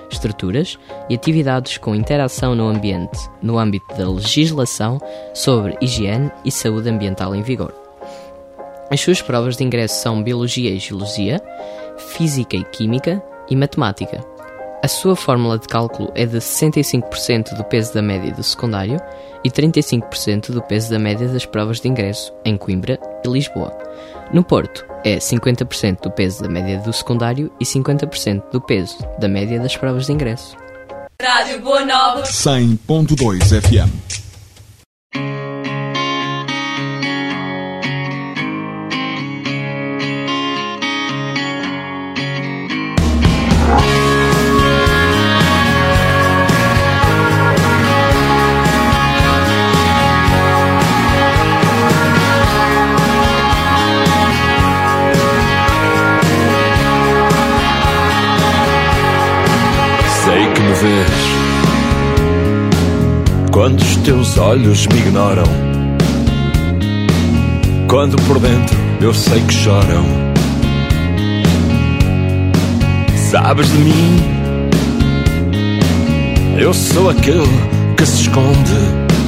estruturas e atividades com interação no ambiente, no âmbito da legislação sobre higiene e saúde ambiental em vigor. As suas provas de ingresso são Biologia e Geologia, Física e Química e Matemática. A sua fórmula de cálculo é de 65% do peso da média do secundário e 35% do peso da média das provas de ingresso em Coimbra e Lisboa. No Porto, é 50% do peso da média do secundário e 50% do peso da média das provas de ingresso. Rádio Boa Nova 100.2 FM. Quando os teus olhos me ignoram, quando por dentro eu sei que choram, sabes de mim, eu sou aquele que se esconde,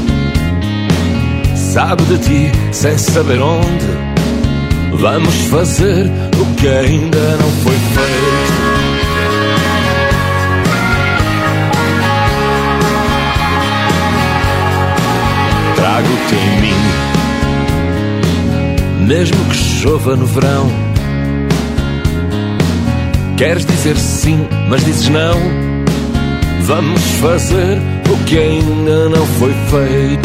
sabe de ti sem saber onde, vamos fazer o que ainda não foi feito. Trago-te em mim, mesmo que chova no verão. Queres dizer sim, mas dizes não. Vamos fazer o que ainda não foi feito.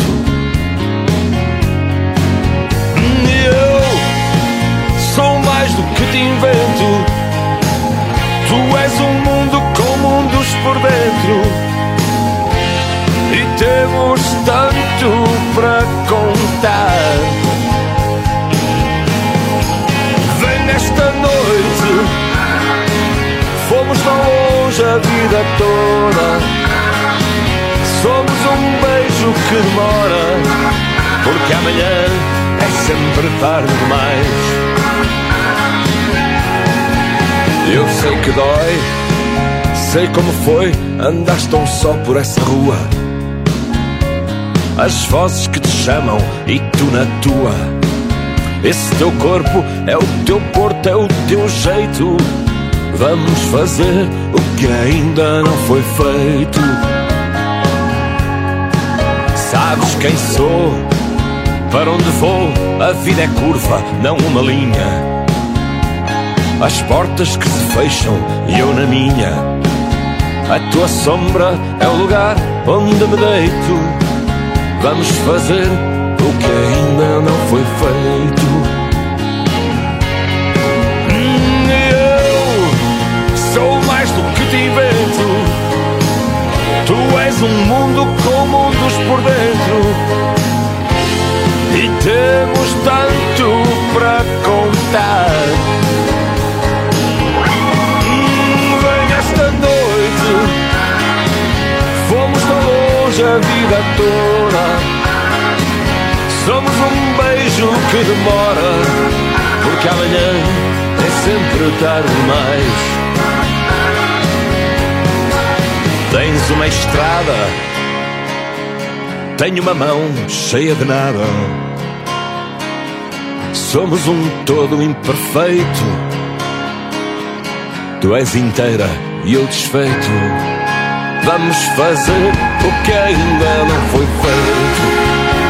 Eu sou mais do que te invento. Tu és um mundo com mundos por dentro. E temos tanto para contar. Vem nesta noite, fomos tão longe a vida toda. Somos um beijo que demora, porque amanhã é sempre tarde demais. Eu sei que dói, sei como foi, andaste tão só por essa rua. As vozes que te chamam e tu na tua. Esse teu corpo é o teu porto, é o teu jeito. Vamos fazer o que ainda não foi feito. Sabes quem sou, para onde vou, a vida é curva, não uma linha. As portas que se fecham e eu na minha. A tua sombra é o lugar onde me deito. Vamos fazer o que ainda não foi feito. Eu sou mais do que te invento. Tu és um mundo com mundos por dentro. E temos tanto para contar. Vem esta noite, fomos tão longe a vida toda. Somos um beijo que demora, porque amanhã é sempre tarde demais. Tens uma estrada, tenho uma mão cheia de nada. Somos um todo imperfeito. Tu és inteira e eu desfeito. Vamos fazer o que ainda não foi feito.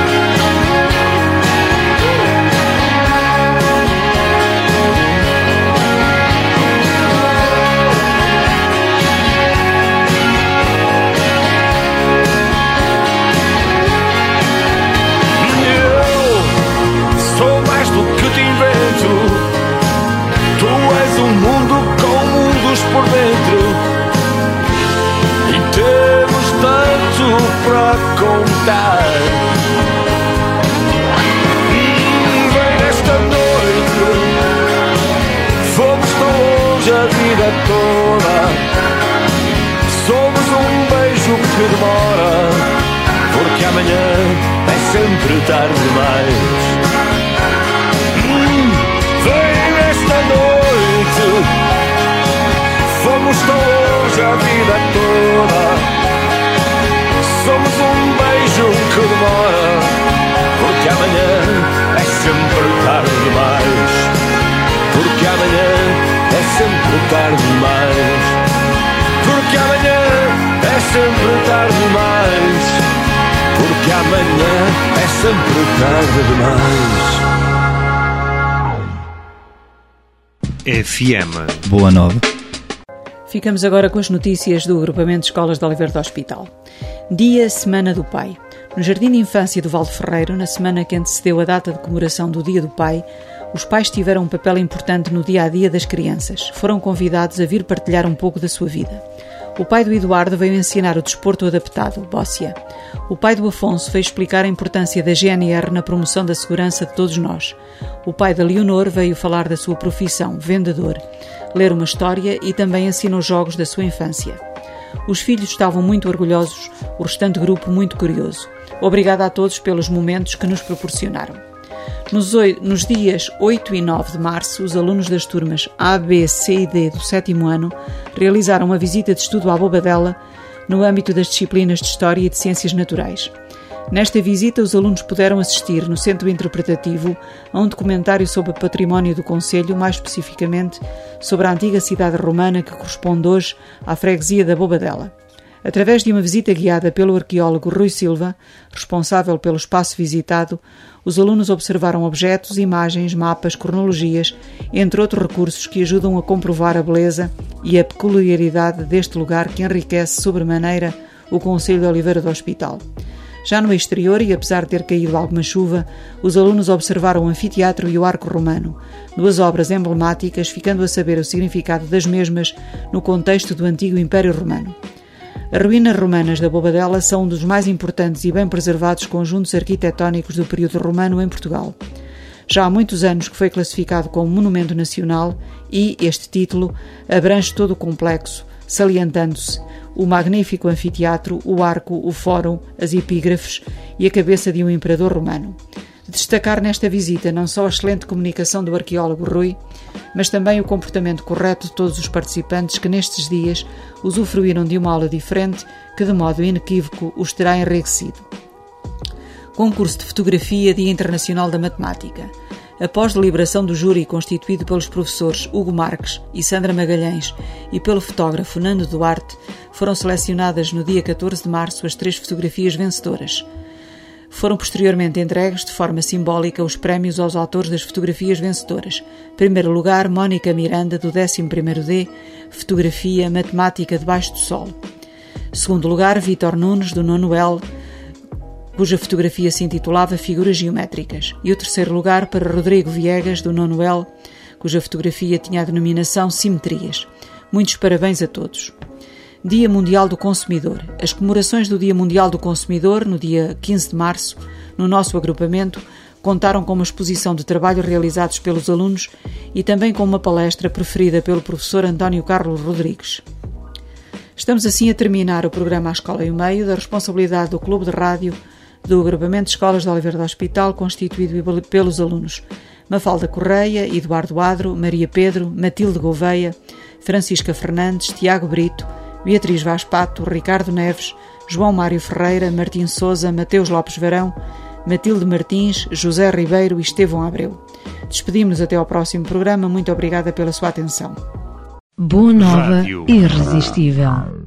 Eu sou mais do que te invento. Tu és um mundo com mundos por dentro. Temos tanto para contar. Vem nesta noite, fomos tão longe a vida toda. Somos um beijo que demora, porque amanhã é sempre tarde demais. Vem nesta noite, fomos tão longe a vida toda. porque amanhã é sempre tarde demais. Porque amanhã é sempre tarde demais. Porque amanhã é sempre tarde demais. Porque amanhã é sempre tarde demais. FM Boa Nova. Ficamos agora com as notícias do Agrupamento de Escolas de Oliveira do Hospital. Dia Semana do Pai. No Jardim de Infância do Valde Ferreiro, na semana que antecedeu a data de comemoração do Dia do Pai, os pais tiveram um papel importante no dia-a-dia das crianças. Foram convidados a vir partilhar um pouco da sua vida. O pai do Eduardo veio ensinar o desporto adaptado, bóssia. O pai do Afonso veio explicar a importância da GNR na promoção da segurança de todos nós. O pai da Leonor veio falar da sua profissão, vendedor, ler uma história e também ensinou jogos da sua infância. Os filhos estavam muito orgulhosos, o restante grupo muito curioso. Obrigada a todos pelos momentos que nos proporcionaram. Nos dias 8 e 9 de março, os alunos das turmas A, B, C e D do 7º ano realizaram uma visita de estudo à Bobadela no âmbito das disciplinas de História e de Ciências Naturais. Nesta visita, os alunos puderam assistir, no Centro Interpretativo, a um documentário sobre o património do concelho, mais especificamente sobre a antiga cidade romana que corresponde hoje à freguesia da Bobadela. Através de uma visita guiada pelo arqueólogo Rui Silva, responsável pelo espaço visitado, os alunos observaram objetos, imagens, mapas, cronologias, entre outros recursos que ajudam a comprovar a beleza e a peculiaridade deste lugar que enriquece sobremaneira o concelho de Oliveira do Hospital. Já no exterior, e apesar de ter caído alguma chuva, os alunos observaram o anfiteatro e o arco romano, duas obras emblemáticas, ficando a saber o significado das mesmas no contexto do antigo Império Romano. As ruínas romanas da Bobadela são um dos mais importantes e bem preservados conjuntos arquitetónicos do período romano em Portugal. Já há muitos anos que foi classificado como Monumento Nacional e este título abrange todo o complexo, salientando-se o magnífico anfiteatro, o arco, o fórum, as epígrafes e a cabeça de um imperador romano. Destacar nesta visita não só a excelente comunicação do arqueólogo Rui, mas também o comportamento correto de todos os participantes que nestes dias usufruíram de uma aula diferente que de modo inequívoco os terá enriquecido. Concurso de Fotografia Dia Internacional da Matemática. Após deliberação do júri constituído pelos professores Hugo Marques e Sandra Magalhães e pelo fotógrafo Nando Duarte, foram selecionadas no dia 14 de março as 3 fotografias vencedoras. Foram posteriormente entregues de forma simbólica os prémios aos autores das fotografias vencedoras. Primeiro lugar, Mónica Miranda, do 11º D, fotografia Matemática debaixo do Sol. Segundo lugar, Vítor Nunes, do 9º L, cuja fotografia se intitulava Figuras Geométricas. E o terceiro lugar para Rodrigo Viegas, do 9º L, cuja fotografia tinha a denominação Simetrias. Muitos parabéns a todos. Dia Mundial do Consumidor. As comemorações do Dia Mundial do Consumidor, no dia 15 de março, no nosso agrupamento, contaram com uma exposição de trabalhos realizados pelos alunos e também com uma palestra preferida pelo professor António Carlos Rodrigues. Estamos assim a terminar o programa A Escola e o Meio, da responsabilidade do Clube de Rádio do Agrupamento de Escolas de Oliveira do Hospital, constituído pelos alunos Mafalda Correia, Eduardo Adro, Maria Pedro, Matilde Gouveia, Francisca Fernandes, Tiago Brito, Beatriz Vaz Pato, Ricardo Neves, João Mário Ferreira, Martim Sousa, Mateus Lopes Varão, Matilde Martins, José Ribeiro e Estevão Abreu. Despedimos-nos até ao próximo programa. Muito obrigada pela sua atenção. Boa Nova Irresistível.